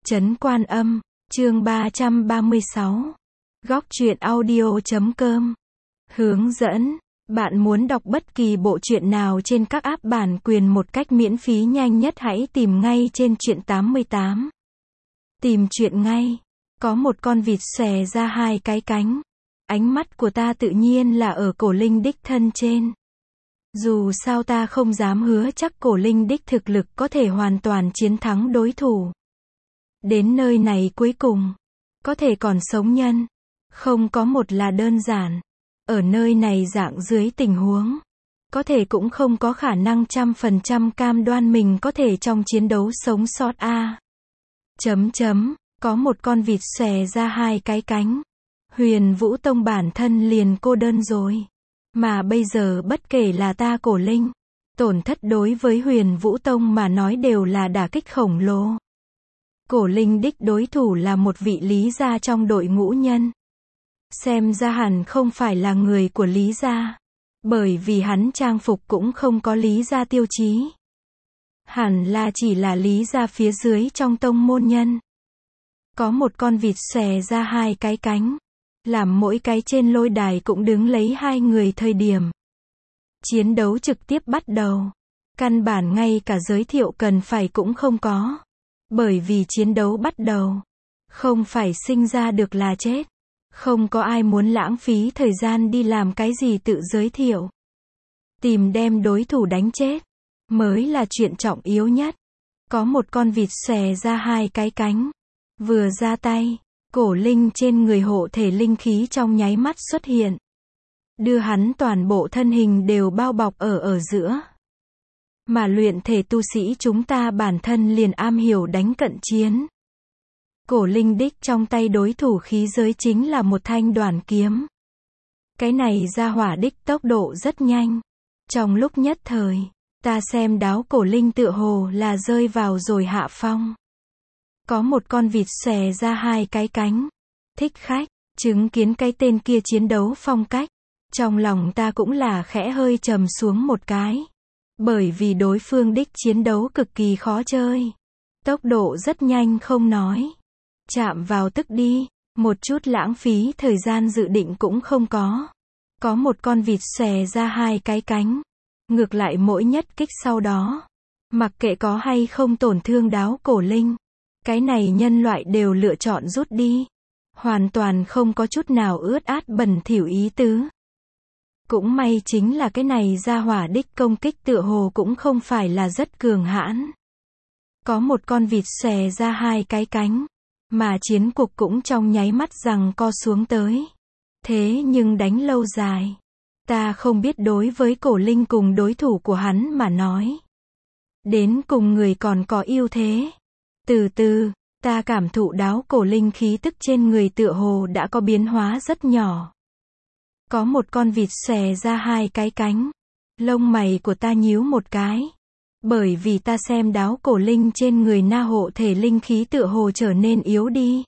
Trấn Quan Âm, chương 336. Góc truyện audio.com. Hướng dẫn. Bạn muốn đọc bất kỳ bộ truyện nào trên các app bản quyền một cách miễn phí nhanh nhất hãy tìm ngay trên truyện 88. Tìm truyện ngay. Có một con vịt xòe ra hai cái cánh. Ánh mắt của ta tự nhiên là ở Cổ Linh đích thân trên. Dù sao ta không dám hứa chắc Cổ Linh đích thực lực có thể hoàn toàn chiến thắng đối thủ. Đến nơi này cuối cùng, có thể còn sống nhân, không có một là đơn giản. Ở nơi này dạng dưới tình huống, có thể cũng không có khả năng 100% cam đoan mình có thể trong chiến đấu sống sót a. Có một con vịt xòe ra hai cái cánh. Huyền Vũ Tông bản thân liền cô đơn rồi. Mà bây giờ bất kể là ta Cổ Linh, tổn thất đối với Huyền Vũ Tông mà nói đều là đả kích khổng lồ. Cổ Linh đích đối thủ là một vị Lý gia trong đội ngũ nhân. Xem ra hẳn không phải là người của Lý gia. Bởi vì hắn trang phục cũng không có Lý gia tiêu chí. Hẳn là chỉ là Lý gia phía dưới trong tông môn nhân. Có một con vịt xòe ra hai cái cánh. Làm mỗi cái trên lôi đài cũng đứng lấy hai người thời điểm. Chiến đấu trực tiếp bắt đầu. Căn bản ngay cả giới thiệu cần phải cũng không có. Bởi vì chiến đấu bắt đầu. Không phải sinh ra được là chết. Không có ai muốn lãng phí thời gian đi làm cái gì tự giới thiệu. Tìm đem đối thủ đánh chết. Mới là chuyện trọng yếu nhất. Có một con vịt xòe ra hai cái cánh. Vừa ra tay. Cổ Linh trên người hộ thể linh khí trong nháy mắt xuất hiện. Đưa hắn toàn bộ thân hình đều bao bọc ở giữa. Mà luyện thể tu sĩ chúng ta bản thân liền am hiểu đánh cận chiến. Cổ Linh đích trong tay đối thủ khí giới chính là một thanh đoản kiếm. Cái này ra hỏa đích tốc độ rất nhanh. Trong lúc nhất thời, ta xem đáo Cổ Linh tựa hồ là rơi vào rồi hạ phong. Có một con vịt xòe ra hai cái cánh. Thích khách, chứng kiến cái tên kia chiến đấu phong cách. Trong lòng ta cũng là khẽ hơi trầm xuống một cái. Bởi vì đối phương đích chiến đấu cực kỳ khó chơi. Tốc độ rất nhanh không nói. Chạm vào tức đi, một chút lãng phí thời gian dự định cũng không có. Có một con vịt xòe ra hai cái cánh. Ngược lại mỗi nhất kích sau đó. Mặc kệ có hay không tổn thương đáo Cổ Linh. Cái này nhân loại đều lựa chọn rút đi. Hoàn toàn không có chút nào ướt át bẩn thỉu ý tứ. Cũng may chính là cái này ra hỏa đích công kích tựa hồ cũng không phải là rất cường hãn. Có một con vịt xòe ra hai cái cánh. Mà chiến cuộc cũng trong nháy mắt giằng co xuống tới. Thế nhưng đánh lâu dài. Ta không biết đối với Cổ Linh cùng đối thủ của hắn mà nói. Đến cùng người còn có ưu thế. Từ từ, ta cảm thụ đáo Cổ Linh khí tức trên người tựa hồ đã có biến hóa rất nhỏ. Có một con vịt xòe ra hai cái cánh. Lông mày của ta nhíu một cái. Bởi vì ta xem đáo Cổ Linh trên người na hộ thể linh khí tựa hồ trở nên yếu đi.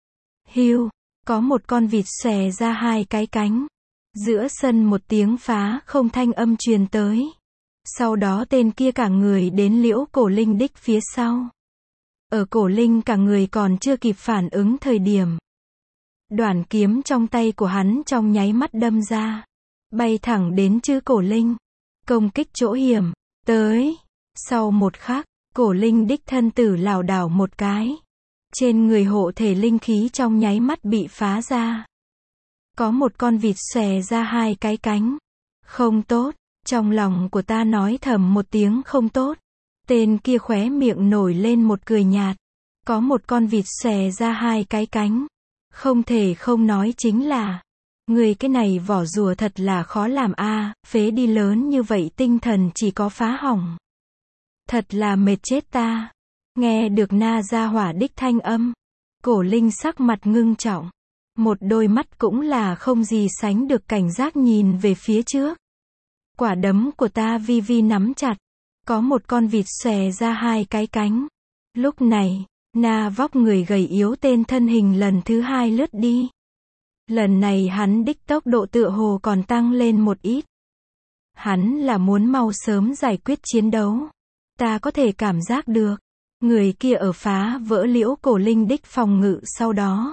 Hiu, có một con vịt xòe ra hai cái cánh. Giữa sân một tiếng phá không thanh âm truyền tới. Sau đó tên kia cả người đến liễu Cổ Linh đích phía sau. Ở Cổ Linh cả người còn chưa kịp phản ứng thời điểm. Đoản kiếm trong tay của hắn trong nháy mắt đâm ra. Bay thẳng đến chữ Cổ Linh. Công kích chỗ hiểm. Tới. Sau một khắc, Cổ Linh đích thân tử lảo đảo một cái. Trên người hộ thể linh khí trong nháy mắt bị phá ra. Có một con vịt xòe ra hai cái cánh. Không tốt. Trong lòng của ta nói thầm một tiếng không tốt. Tên kia khóe miệng nổi lên một cười nhạt. Có một con vịt xòe ra hai cái cánh. Không thể không nói chính là. Người cái này vỏ rùa thật là khó làm a, phế đi lớn như vậy tinh thần chỉ có phá hỏng. Thật là mệt chết ta. Nghe được na ra hỏa đích thanh âm. Cổ Linh sắc mặt ngưng trọng. Một đôi mắt cũng là không gì sánh được cảnh giác nhìn về phía trước. Quả đấm của ta vi vi nắm chặt. Có một con vịt xòe ra hai cái cánh. Lúc này, na vóc người gầy yếu tên thân hình lần thứ hai lướt đi. Lần này hắn đích tốc độ tựa hồ còn tăng lên một ít. Hắn là muốn mau sớm giải quyết chiến đấu. Ta có thể cảm giác được. Người kia ở phá vỡ Liễu Cổ Linh đích phòng ngự sau đó.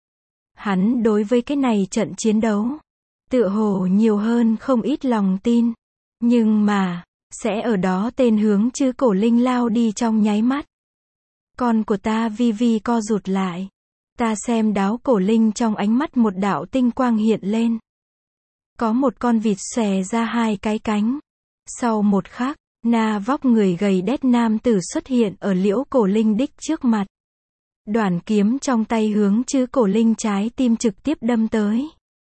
Hắn đối với cái này trận chiến đấu, tựa hồ nhiều hơn không ít lòng tin. Nhưng mà, sẽ ở đó tên hướng chữ Cổ Linh lao đi trong nháy mắt. Con của ta vi vi co rụt lại. Ta xem đáo Cổ Linh trong ánh mắt một đạo tinh quang hiện lên. Có một con vịt xòe ra hai cái cánh. Sau một khắc, na vóc người gầy đét nam tử xuất hiện ở Liễu Cổ Linh đích trước mặt. Đoản kiếm trong tay hướng chữ Cổ Linh trái tim trực tiếp đâm tới.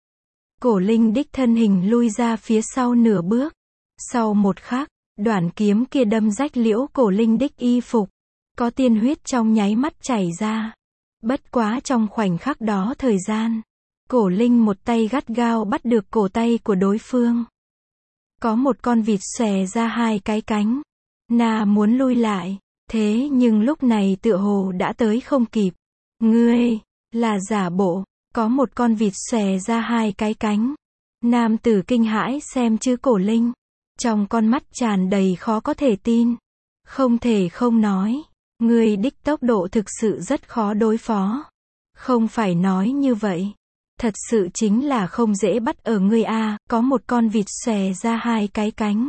Cổ Linh đích thân hình lui ra phía sau nửa bước. Sau một khắc, đoản kiếm kia đâm rách Liễu Cổ Linh đích y phục. Có tiên huyết trong nháy mắt chảy ra. Bất quá trong khoảnh khắc đó thời gian, Cổ Linh một tay gắt gao bắt được cổ tay của đối phương. Có một con vịt xòe ra hai cái cánh. Na muốn lui lại, thế nhưng lúc này tựa hồ đã tới không kịp. Ngươi, là giả bộ, có một con vịt xòe ra hai cái cánh. Nam tử kinh hãi xem chữ Cổ Linh. Trong con mắt tràn đầy khó có thể tin. Không thể không nói. Ngươi đích tốc độ thực sự rất khó đối phó. Không phải nói như vậy. Thật sự chính là không dễ bắt ở ngươi a, có một con vịt xòe ra hai cái cánh.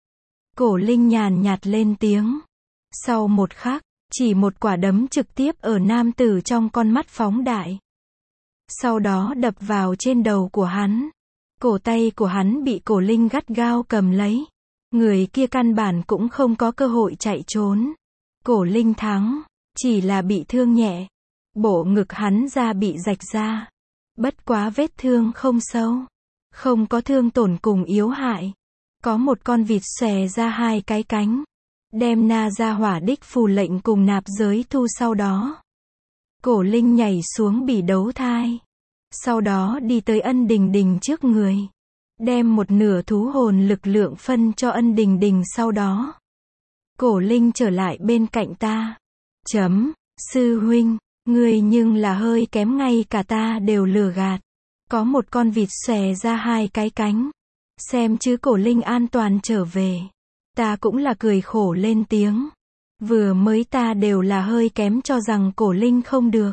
Cổ Linh nhàn nhạt lên tiếng. Sau một khắc, chỉ một quả đấm trực tiếp ở nam tử trong con mắt phóng đại. Sau đó đập vào trên đầu của hắn. Cổ tay của hắn bị Cổ Linh gắt gao cầm lấy. Người kia căn bản cũng không có cơ hội chạy trốn. Cổ Linh thắng, chỉ là bị thương nhẹ. Bộ ngực hắn ra bị rạch ra. Bất quá vết thương không sâu. Không có thương tổn cùng yếu hại. Có một con vịt xòe ra hai cái cánh. Đem na ra hỏa đích phù lệnh cùng nạp giới thu sau đó. Cổ Linh nhảy xuống bỉ đấu thai. Sau đó đi tới Ân Đình Đình trước người. Đem một nửa thú hồn lực lượng phân cho Ân Đình Đình sau đó. Cổ Linh trở lại bên cạnh ta. Sư huynh, ngươi nhưng là hơi kém, ngay cả ta đều lừa gạt. Có một con vịt xòe ra hai cái cánh. Xem chứ Cổ Linh an toàn trở về. Ta cũng là cười khổ lên tiếng. Vừa mới ta đều là hơi kém cho rằng Cổ Linh không được.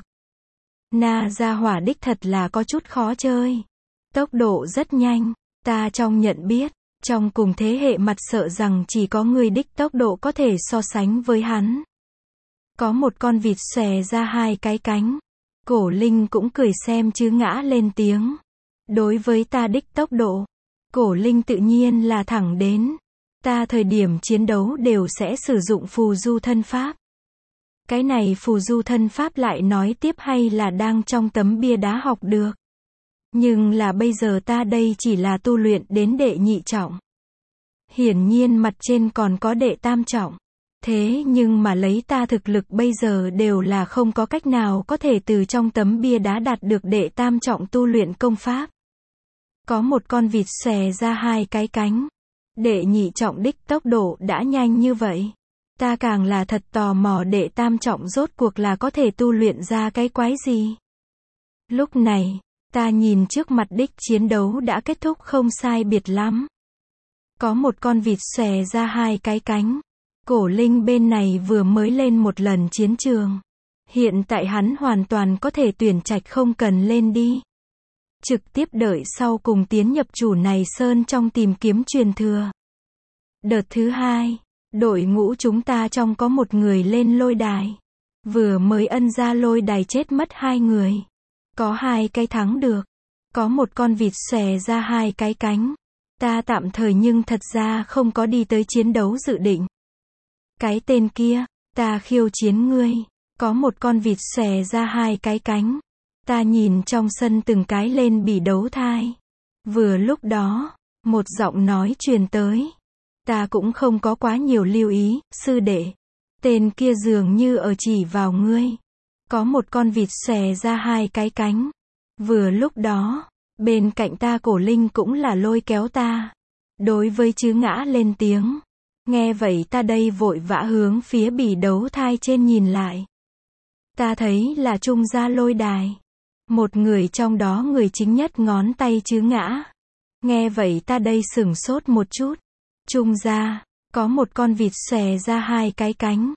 Na gia hỏa đích thật là có chút khó chơi. Tốc độ rất nhanh. Ta trong nhận biết, trong cùng thế hệ mặt sợ rằng chỉ có người đích tốc độ có thể so sánh với hắn. Có một con vịt xòe ra hai cái cánh. Cổ Linh cũng cười xem chứ ngã lên tiếng. Đối với ta đích tốc độ, Cổ Linh tự nhiên là thẳng đến. Ta thời điểm chiến đấu đều sẽ sử dụng phù du thân pháp. Cái này phù du thân pháp lại nói tiếp hay là đang trong tấm bia đá học được. Nhưng là bây giờ ta đây chỉ là tu luyện đến đệ nhị trọng. Hiển nhiên mặt trên còn có đệ tam trọng. Thế nhưng mà lấy ta thực lực bây giờ đều là không có cách nào có thể từ trong tấm bia đá đạt được đệ tam trọng tu luyện công pháp. Có một con vịt xòe ra hai cái cánh. Đệ nhị trọng đích tốc độ đã nhanh như vậy. Ta càng là thật tò mò đệ tam trọng rốt cuộc là có thể tu luyện ra cái quái gì. Lúc này, ta nhìn trước mặt đích chiến đấu đã kết thúc không sai biệt lắm. Có một con vịt xòe ra hai cái cánh. Cổ Linh bên này vừa mới lên một lần chiến trường. Hiện tại hắn hoàn toàn có thể tuyển trạch không cần lên đi. Trực tiếp đợi sau cùng tiến nhập chủ này sơn trong tìm kiếm truyền thừa. Đợt thứ hai, đội ngũ chúng ta trong có một người lên lôi đài. Vừa mới ân ra lôi đài chết mất hai người. Có hai cái thắng được. Có một con vịt xòe ra hai cái cánh. Ta tạm thời nhưng thật ra không có đi tới chiến đấu dự định. Cái tên kia, ta khiêu chiến ngươi. Có một con vịt xòe ra hai cái cánh. Ta nhìn trong sân từng cái lên bỉ đấu thai. Vừa lúc đó, một giọng nói truyền tới. Ta cũng không có quá nhiều lưu ý, sư đệ. Tên kia dường như ở chỉ vào ngươi. Có một con vịt xòe ra hai cái cánh. Vừa lúc đó, bên cạnh ta Cổ Linh cũng là lôi kéo ta. Đối với chứ ngã lên tiếng. Nghe vậy ta đây vội vã hướng phía bỉ đấu thai trên nhìn lại. Ta thấy là Trung gia lôi đài. Một người trong đó người chính nhất ngón tay chứ ngã. Nghe vậy ta đây sửng sốt một chút. Trung gia, có một con vịt xòe ra hai cái cánh.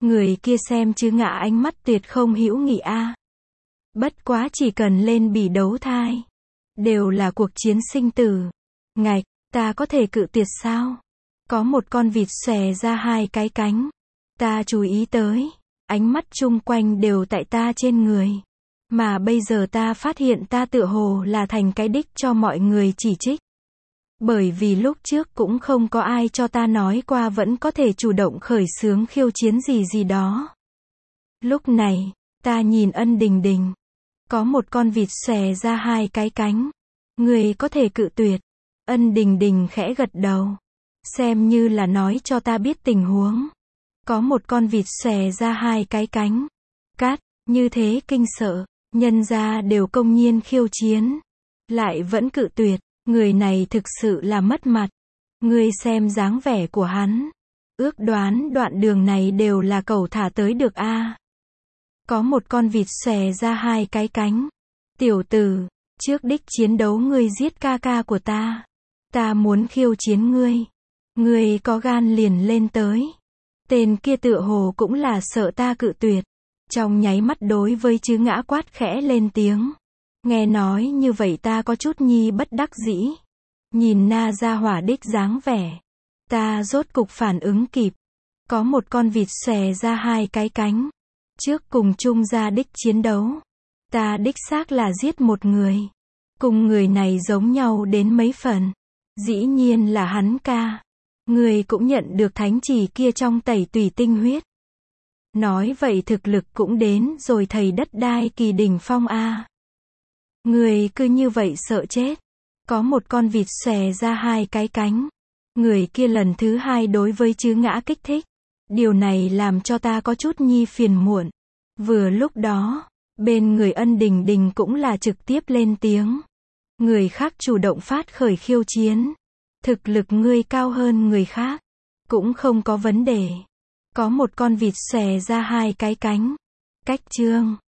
Người kia xem chứ ngã ánh mắt tuyệt không hữu nghị a. Bất quá chỉ cần lên bỉ đấu thai. Đều là cuộc chiến sinh tử. Ngạch, ta có thể cự tuyệt sao? Có một con vịt xòe ra hai cái cánh. Ta chú ý tới. Ánh mắt chung quanh đều tại ta trên người. Mà bây giờ ta phát hiện ta tựa hồ là thành cái đích cho mọi người chỉ trích. Bởi vì lúc trước cũng không có ai cho ta nói qua vẫn có thể chủ động khởi xướng khiêu chiến gì gì đó. Lúc này, ta nhìn Ân Đình Đình. Có một con vịt xòe ra hai cái cánh. Người có thể cự tuyệt. Ân Đình Đình khẽ gật đầu. Xem như là nói cho ta biết tình huống. Có một con vịt xòe ra hai cái cánh. Cát, như thế kinh sợ. Nhân gia đều công nhiên khiêu chiến. Lại vẫn cự tuyệt. Người này thực sự là mất mặt. Ngươi xem dáng vẻ của hắn. Ước đoán đoạn đường này đều là cẩu thả tới được a. Có một con vịt xòe ra hai cái cánh. Tiểu tử, trước đích chiến đấu ngươi giết ca ca của ta. Ta muốn khiêu chiến ngươi. Ngươi có gan liền lên tới. Tên kia tựa hồ cũng là sợ ta cự tuyệt. Trong nháy mắt đối với chứ ngã quát khẽ lên tiếng. Nghe nói như vậy ta có chút nhi bất đắc dĩ. Nhìn na ra hỏa đích dáng vẻ. Ta rốt cục phản ứng kịp. Có một con vịt xòe ra hai cái cánh. Trước cùng chung ra đích chiến đấu. Ta đích xác là giết một người. Cùng người này giống nhau đến mấy phần. Dĩ nhiên là hắn ca. Người cũng nhận được thánh chỉ kia trong tẩy tùy tinh huyết. Nói vậy thực lực cũng đến rồi thầy đất đai kỳ đỉnh phong a. Người cứ như vậy sợ chết. Có một con vịt xòe ra hai cái cánh. Người kia lần thứ hai đối với chứ ngã kích thích. Điều này làm cho ta có chút nhi phiền muộn. Vừa lúc đó, bên người Ân Đình Đình cũng là trực tiếp lên tiếng. Người khác chủ động phát khởi khiêu chiến. Thực lực ngươi cao hơn người khác. Cũng không có vấn đề. Có một con vịt xòe ra hai cái cánh. Cách chương